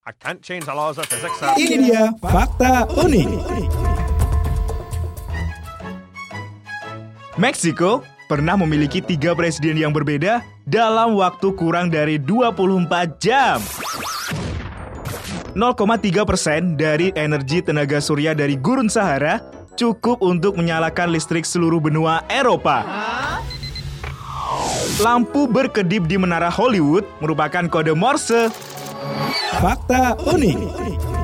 I can't change the laws of physics. Ini dia fakta unik. Meksiko pernah memiliki 3 presiden yang berbeda dalam waktu kurang dari 24 jam. 0,3% dari energi tenaga surya dari gurun Sahara cukup untuk menyalakan listrik seluruh benua Eropa. Lampu berkedip di menara Hollywood merupakan kode Morse. Fakta unik.